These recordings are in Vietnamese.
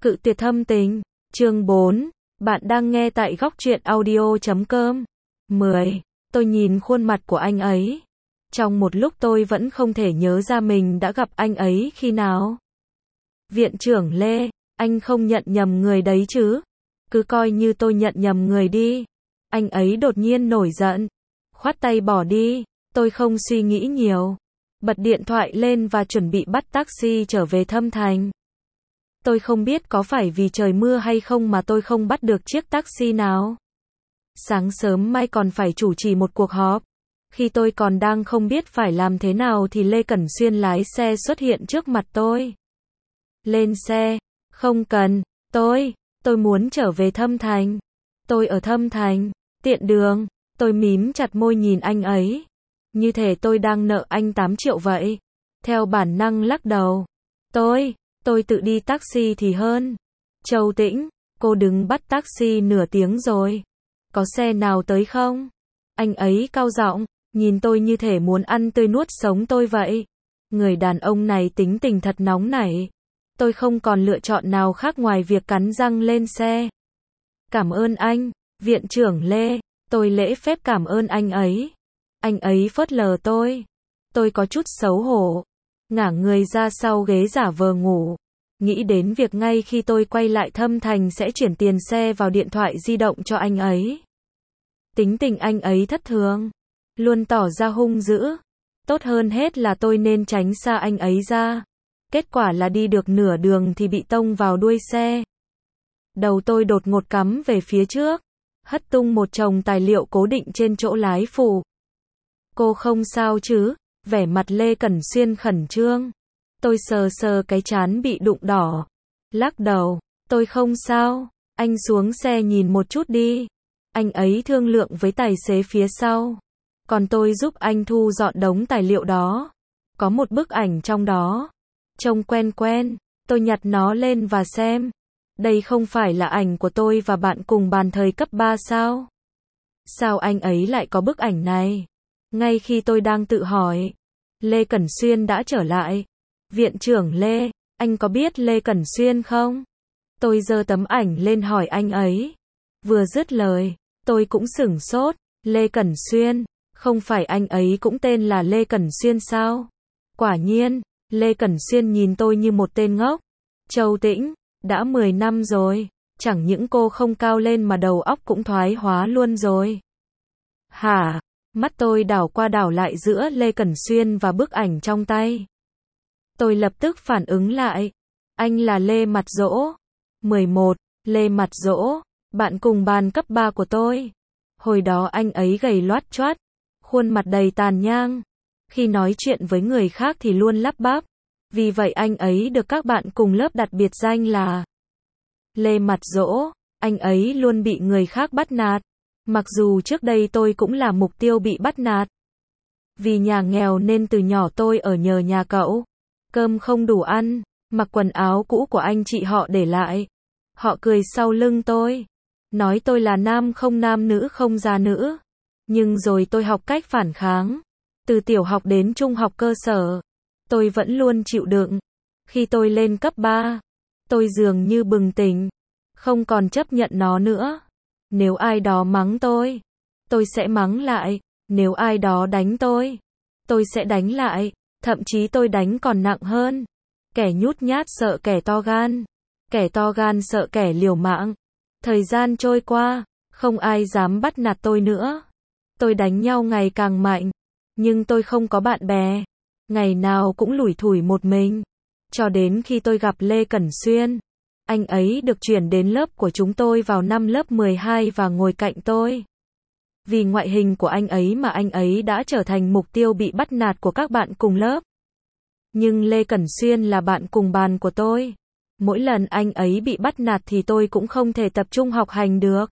Cự tuyệt thâm tình. Chương 4. Bạn đang nghe tại góc truyện audio.com. 10. Tôi nhìn khuôn mặt của anh ấy. Trong một lúc tôi vẫn không thể nhớ ra mình đã gặp anh ấy khi nào. Viện trưởng Lê, anh không nhận nhầm người đấy chứ? Cứ coi như tôi nhận nhầm người đi. Anh ấy đột nhiên nổi giận. Khoát tay bỏ đi. Tôi không suy nghĩ nhiều. Bật điện thoại lên và chuẩn bị bắt taxi trở về Thâm Thành. Tôi không biết có phải vì trời mưa hay không mà tôi không bắt được chiếc taxi nào. Sáng sớm mai còn phải chủ trì một cuộc họp. Khi tôi còn đang không biết phải làm thế nào thì Lê Cẩn Xuyên lái xe xuất hiện trước mặt tôi. Lên xe. Không cần. Tôi muốn trở về Thâm Thành. Tôi ở Thâm Thành. Tiện đường. Tôi mím chặt môi nhìn anh ấy. Như thể tôi đang nợ anh 8 triệu vậy. Theo bản năng lắc đầu. Tôi tự đi taxi thì hơn. Châu Tĩnh, cô đứng bắt taxi nửa tiếng rồi. Có xe nào tới không? Anh ấy cau giọng, nhìn tôi như thể muốn ăn tươi nuốt sống tôi vậy. Người đàn ông này tính tình thật nóng nảy. Tôi không còn lựa chọn nào khác ngoài việc cắn răng lên xe. Cảm ơn anh, viện trưởng Lê. Tôi lễ phép cảm ơn anh ấy. Anh ấy phớt lờ tôi. Tôi có chút xấu hổ. Ngả người ra sau ghế giả vờ ngủ. Nghĩ đến việc ngay khi tôi quay lại Thâm Thành sẽ chuyển tiền xe vào điện thoại di động cho anh ấy. Tính tình anh ấy thất thường. Luôn tỏ ra hung dữ. Tốt hơn hết là tôi nên tránh xa anh ấy ra. Kết quả là đi được nửa đường thì bị tông vào đuôi xe. Đầu tôi đột ngột cắm về phía trước. Hất tung một chồng tài liệu cố định trên chỗ lái phụ. Cô không sao chứ? Vẻ mặt Lê Cẩn Xuyên khẩn trương. Tôi sờ sờ cái trán bị đụng đỏ. Lắc đầu. Tôi không sao. Anh xuống xe nhìn một chút đi. Anh ấy thương lượng với tài xế phía sau. Còn tôi giúp anh thu dọn đống tài liệu đó. Có một bức ảnh trong đó. Trông quen quen. Tôi nhặt nó lên và xem. Đây không phải là ảnh của tôi và bạn cùng bàn thời cấp 3 sao? Sao anh ấy lại có bức ảnh này? Ngay khi tôi đang tự hỏi, Lê Cẩn Xuyên đã trở lại. Viện trưởng Lê, anh có biết Lê Cẩn Xuyên không? Tôi giơ tấm ảnh lên hỏi anh ấy. Vừa dứt lời, tôi cũng sửng sốt. Lê Cẩn Xuyên, không phải anh ấy cũng tên là Lê Cẩn Xuyên sao? Quả nhiên, Lê Cẩn Xuyên nhìn tôi như một tên ngốc. Châu Tĩnh, đã 10 năm rồi, chẳng những cô không cao lên mà đầu óc cũng thoái hóa luôn rồi. Hả? Mắt tôi đảo qua đảo lại giữa Lê Cẩn Xuyên và bức ảnh trong tay. Tôi lập tức phản ứng lại. Anh là Lê Mặt Dỗ. 11. Lê Mặt Dỗ, bạn cùng bàn cấp 3 của tôi. Hồi đó anh ấy gầy loát choát, khuôn mặt đầy tàn nhang. Khi nói chuyện với người khác thì luôn lắp bắp. Vì vậy anh ấy được các bạn cùng lớp đặt biệt danh là Lê Mặt Dỗ. Anh ấy luôn bị người khác bắt nạt. Mặc dù trước đây tôi cũng là mục tiêu bị bắt nạt. Vì nhà nghèo nên từ nhỏ tôi ở nhờ nhà cậu. Cơm không đủ ăn, mặc quần áo cũ của anh chị họ để lại. Họ cười sau lưng tôi. Nói tôi là nam không nam nữ không già nữ. Nhưng rồi tôi học cách phản kháng. Từ tiểu học đến trung học cơ sở. Tôi vẫn luôn chịu đựng. Khi tôi lên cấp 3, tôi dường như bừng tỉnh. Không còn chấp nhận nó nữa. Nếu ai đó mắng tôi sẽ mắng lại. Nếu ai đó đánh tôi sẽ đánh lại. Thậm chí tôi đánh còn nặng hơn. Kẻ nhút nhát sợ kẻ to gan. Kẻ to gan sợ kẻ liều mạng. Thời gian trôi qua, không ai dám bắt nạt tôi nữa. Tôi đánh nhau ngày càng mạnh. Nhưng tôi không có bạn bè. Ngày nào cũng lủi thủi một mình. Cho đến khi tôi gặp Lê Cẩn Xuyên. Anh ấy được chuyển đến lớp của chúng tôi vào năm lớp 12 và ngồi cạnh tôi. Vì ngoại hình của anh ấy mà anh ấy đã trở thành mục tiêu bị bắt nạt của các bạn cùng lớp. Nhưng Lê Cẩn Xuyên là bạn cùng bàn của tôi. Mỗi lần anh ấy bị bắt nạt thì tôi cũng không thể tập trung học hành được.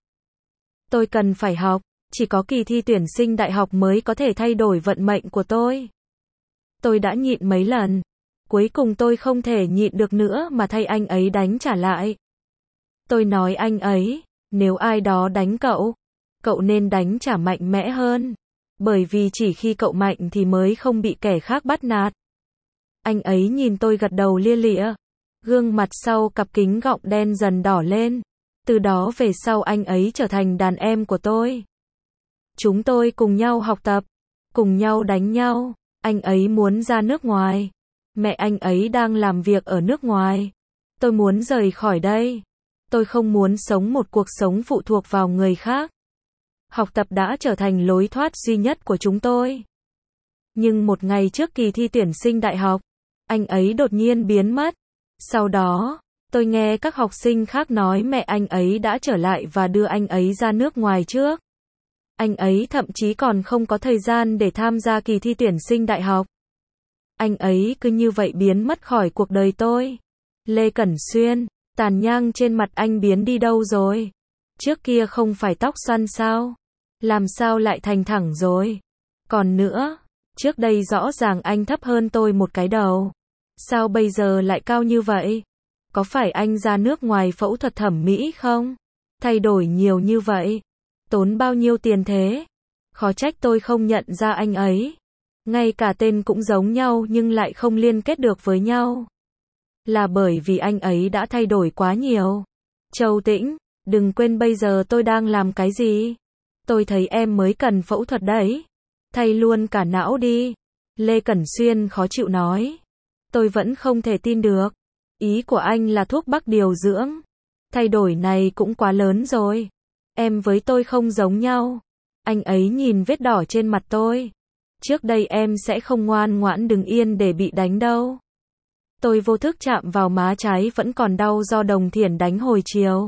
Tôi cần phải học, chỉ có kỳ thi tuyển sinh đại học mới có thể thay đổi vận mệnh của tôi. Tôi đã nhịn mấy lần. Cuối cùng tôi không thể nhịn được nữa mà thay anh ấy đánh trả lại. Tôi nói anh ấy, nếu ai đó đánh cậu nên đánh trả mạnh mẽ hơn. Bởi vì chỉ khi cậu mạnh thì mới không bị kẻ khác bắt nạt. Anh ấy nhìn tôi gật đầu lia lịa. Gương mặt sau cặp kính gọng đen dần đỏ lên. Từ đó về sau anh ấy trở thành đàn em của tôi. Chúng tôi cùng nhau học tập, cùng nhau đánh nhau. Anh ấy muốn ra nước ngoài. Mẹ anh ấy đang làm việc ở nước ngoài. Tôi muốn rời khỏi đây. Tôi không muốn sống một cuộc sống phụ thuộc vào người khác. Học tập đã trở thành lối thoát duy nhất của chúng tôi. Nhưng một ngày trước kỳ thi tuyển sinh đại học, anh ấy đột nhiên biến mất. Sau đó, tôi nghe các học sinh khác nói mẹ anh ấy đã trở lại và đưa anh ấy ra nước ngoài trước. Anh ấy thậm chí còn không có thời gian để tham gia kỳ thi tuyển sinh đại học. Anh ấy cứ như vậy biến mất khỏi cuộc đời tôi. Lê Cẩn Xuyên, tàn nhang trên mặt anh biến đi đâu rồi? Trước kia không phải tóc xoăn sao? Làm sao lại thành thẳng rồi? Còn nữa, trước đây rõ ràng anh thấp hơn tôi một cái đầu. Sao bây giờ lại cao như vậy? Có phải anh ra nước ngoài phẫu thuật thẩm mỹ không? Thay đổi nhiều như vậy. Tốn bao nhiêu tiền thế? Khó trách tôi không nhận ra anh ấy. Ngay cả tên cũng giống nhau nhưng lại không liên kết được với nhau. Là bởi vì anh ấy đã thay đổi quá nhiều. Châu Tĩnh, đừng quên bây giờ tôi đang làm cái gì. Tôi thấy em mới cần phẫu thuật đấy. Thay luôn cả não đi. Lê Cẩn Xuyên khó chịu nói. Tôi vẫn không thể tin được. Ý của anh là thuốc bắc điều dưỡng. Thay đổi này cũng quá lớn rồi. Em với tôi không giống nhau. Anh ấy nhìn vết đỏ trên mặt tôi. Trước đây em sẽ không ngoan ngoãn đứng yên để bị đánh đâu. Tôi vô thức chạm vào má trái vẫn còn đau do Đồng Thiển đánh hồi chiều.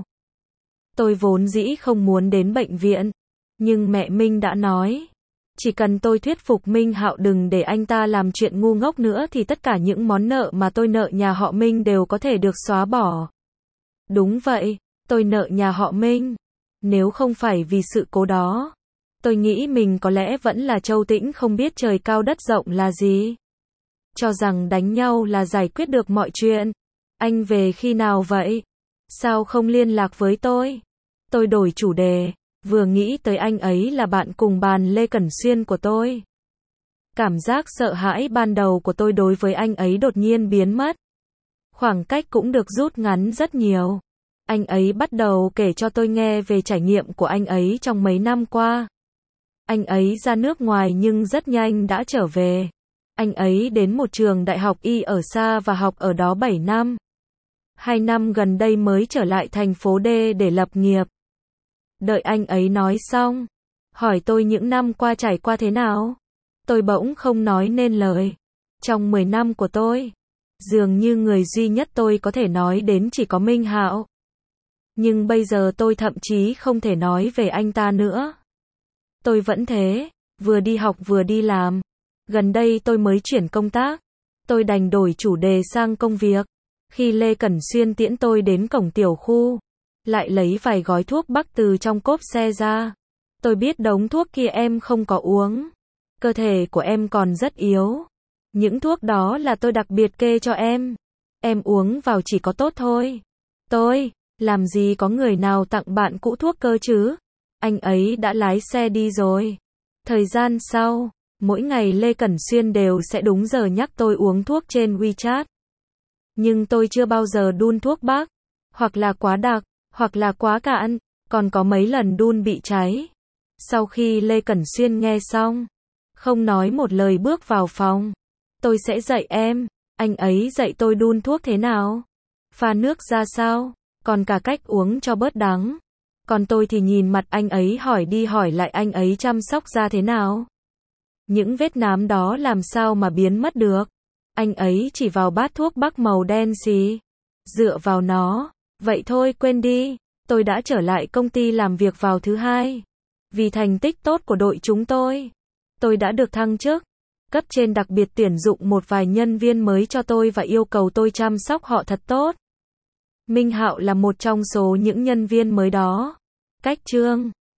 Tôi vốn dĩ không muốn đến bệnh viện. Nhưng mẹ Minh đã nói. Chỉ cần tôi thuyết phục Minh Hạo đừng để anh ta làm chuyện ngu ngốc nữa thì tất cả những món nợ mà tôi nợ nhà họ Minh đều có thể được xóa bỏ. Đúng vậy, tôi nợ nhà họ Minh. Nếu không phải vì sự cố đó, tôi nghĩ mình có lẽ vẫn là Châu Tĩnh không biết trời cao đất rộng là gì. Cho rằng đánh nhau là giải quyết được mọi chuyện. Anh về khi nào vậy? Sao không liên lạc với tôi? Tôi đổi chủ đề. Vừa nghĩ tới anh ấy là bạn cùng bàn Lê Cẩn Xuyên của tôi. Cảm giác sợ hãi ban đầu của tôi đối với anh ấy đột nhiên biến mất. Khoảng cách cũng được rút ngắn rất nhiều. Anh ấy bắt đầu kể cho tôi nghe về trải nghiệm của anh ấy trong mấy năm qua. Anh ấy ra nước ngoài nhưng rất nhanh đã trở về. Anh ấy đến một trường đại học y ở xa và học ở đó 7 năm. 2 năm gần đây mới trở lại thành phố D để lập nghiệp. Đợi anh ấy nói xong, hỏi tôi những năm qua trải qua thế nào. Tôi bỗng không nói nên lời. Trong 10 năm của tôi, dường như người duy nhất tôi có thể nói đến chỉ có Minh Hạo. Nhưng bây giờ tôi thậm chí không thể nói về anh ta nữa. Tôi vẫn thế, vừa đi học vừa đi làm. Gần đây tôi mới chuyển công tác. Tôi đành đổi chủ đề sang công việc. Khi Lê Cẩn Xuyên tiễn tôi đến cổng tiểu khu, lại lấy vài gói thuốc bắc từ trong cốp xe ra. Tôi biết đống thuốc kia em không có uống. Cơ thể của em còn rất yếu. Những thuốc đó là tôi đặc biệt kê cho em. Em uống vào chỉ có tốt thôi. Tôi, làm gì có người nào tặng bạn cũ thuốc cơ chứ? Anh ấy đã lái xe đi rồi. Thời gian sau, mỗi ngày Lê Cẩn Xuyên đều sẽ đúng giờ nhắc tôi uống thuốc trên WeChat. Nhưng tôi chưa bao giờ đun thuốc bắc. Hoặc là quá đặc, hoặc là quá cạn, còn có mấy lần đun bị cháy. Sau khi Lê Cẩn Xuyên nghe xong, không nói một lời bước vào phòng. Tôi sẽ dạy em. Anh ấy dạy tôi đun thuốc thế nào, pha nước ra sao, còn cả cách uống cho bớt đắng. Còn tôi thì nhìn mặt anh ấy hỏi đi hỏi lại anh ấy chăm sóc da thế nào. Những vết nám đó làm sao mà biến mất được. Anh ấy chỉ vào bát thuốc bắc màu đen xì. Dựa vào nó. Vậy thôi quên đi. Tôi đã trở lại công ty làm việc vào thứ Hai. Vì thành tích tốt của đội chúng tôi đã được thăng chức. Cấp trên đặc biệt tuyển dụng một vài nhân viên mới cho tôi và yêu cầu tôi chăm sóc họ thật tốt. Minh Hạo là một trong số những nhân viên mới đó. Cách chương